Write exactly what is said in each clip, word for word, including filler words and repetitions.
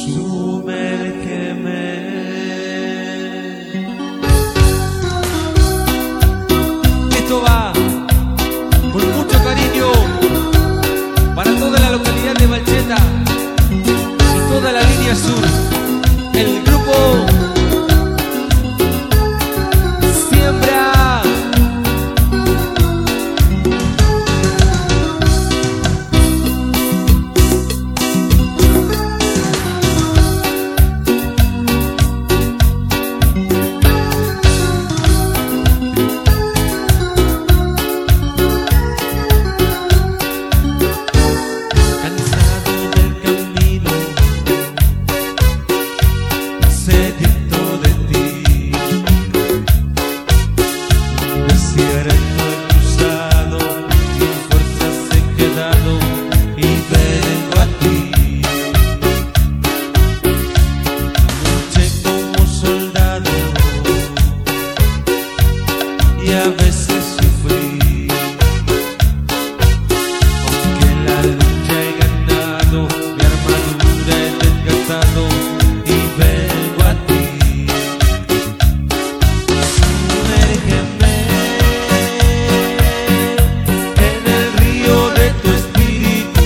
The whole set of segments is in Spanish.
Sumérgeme. Esto va con mucho cariño para toda la localidad de Malcheta y toda la línea sur. El grupo Siembra. Y a veces sufrí, aunque la lucha he ganado, mi armadura he desgastado y vengo a ti. Sumérgeme en el río de tu espíritu.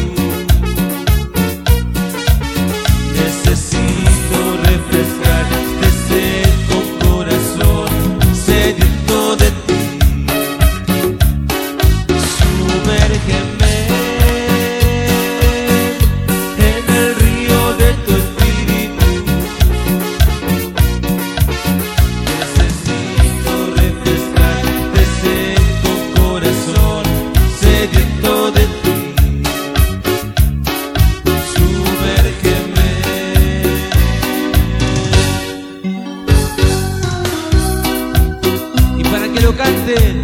Necesito refrescar este seco corazón sediento de ti. Sumérgeme en el río de tu espíritu. Necesito refrescar este seco corazón sediento de ti. Sumérgeme. Y para que lo canten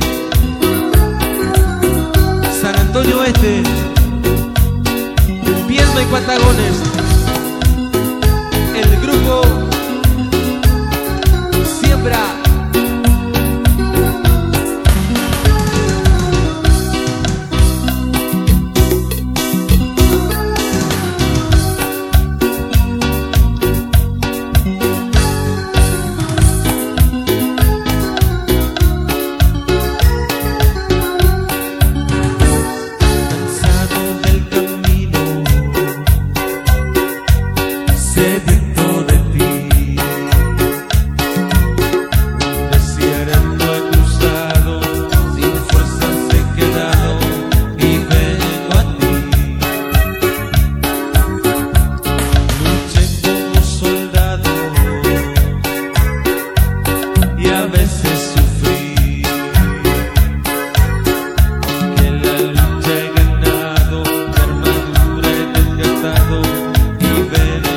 San Antonio Este, Viedma y Patagones, el grupo Siembra. Sediento de ti, un desierto he cruzado, sin fuerzas he quedado y vengo a ti. Luché como soldado y a veces sufrí, aunque la lucha he ganado, mi armadura he desgastado y vengo.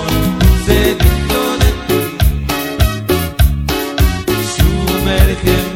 Sumérgeme.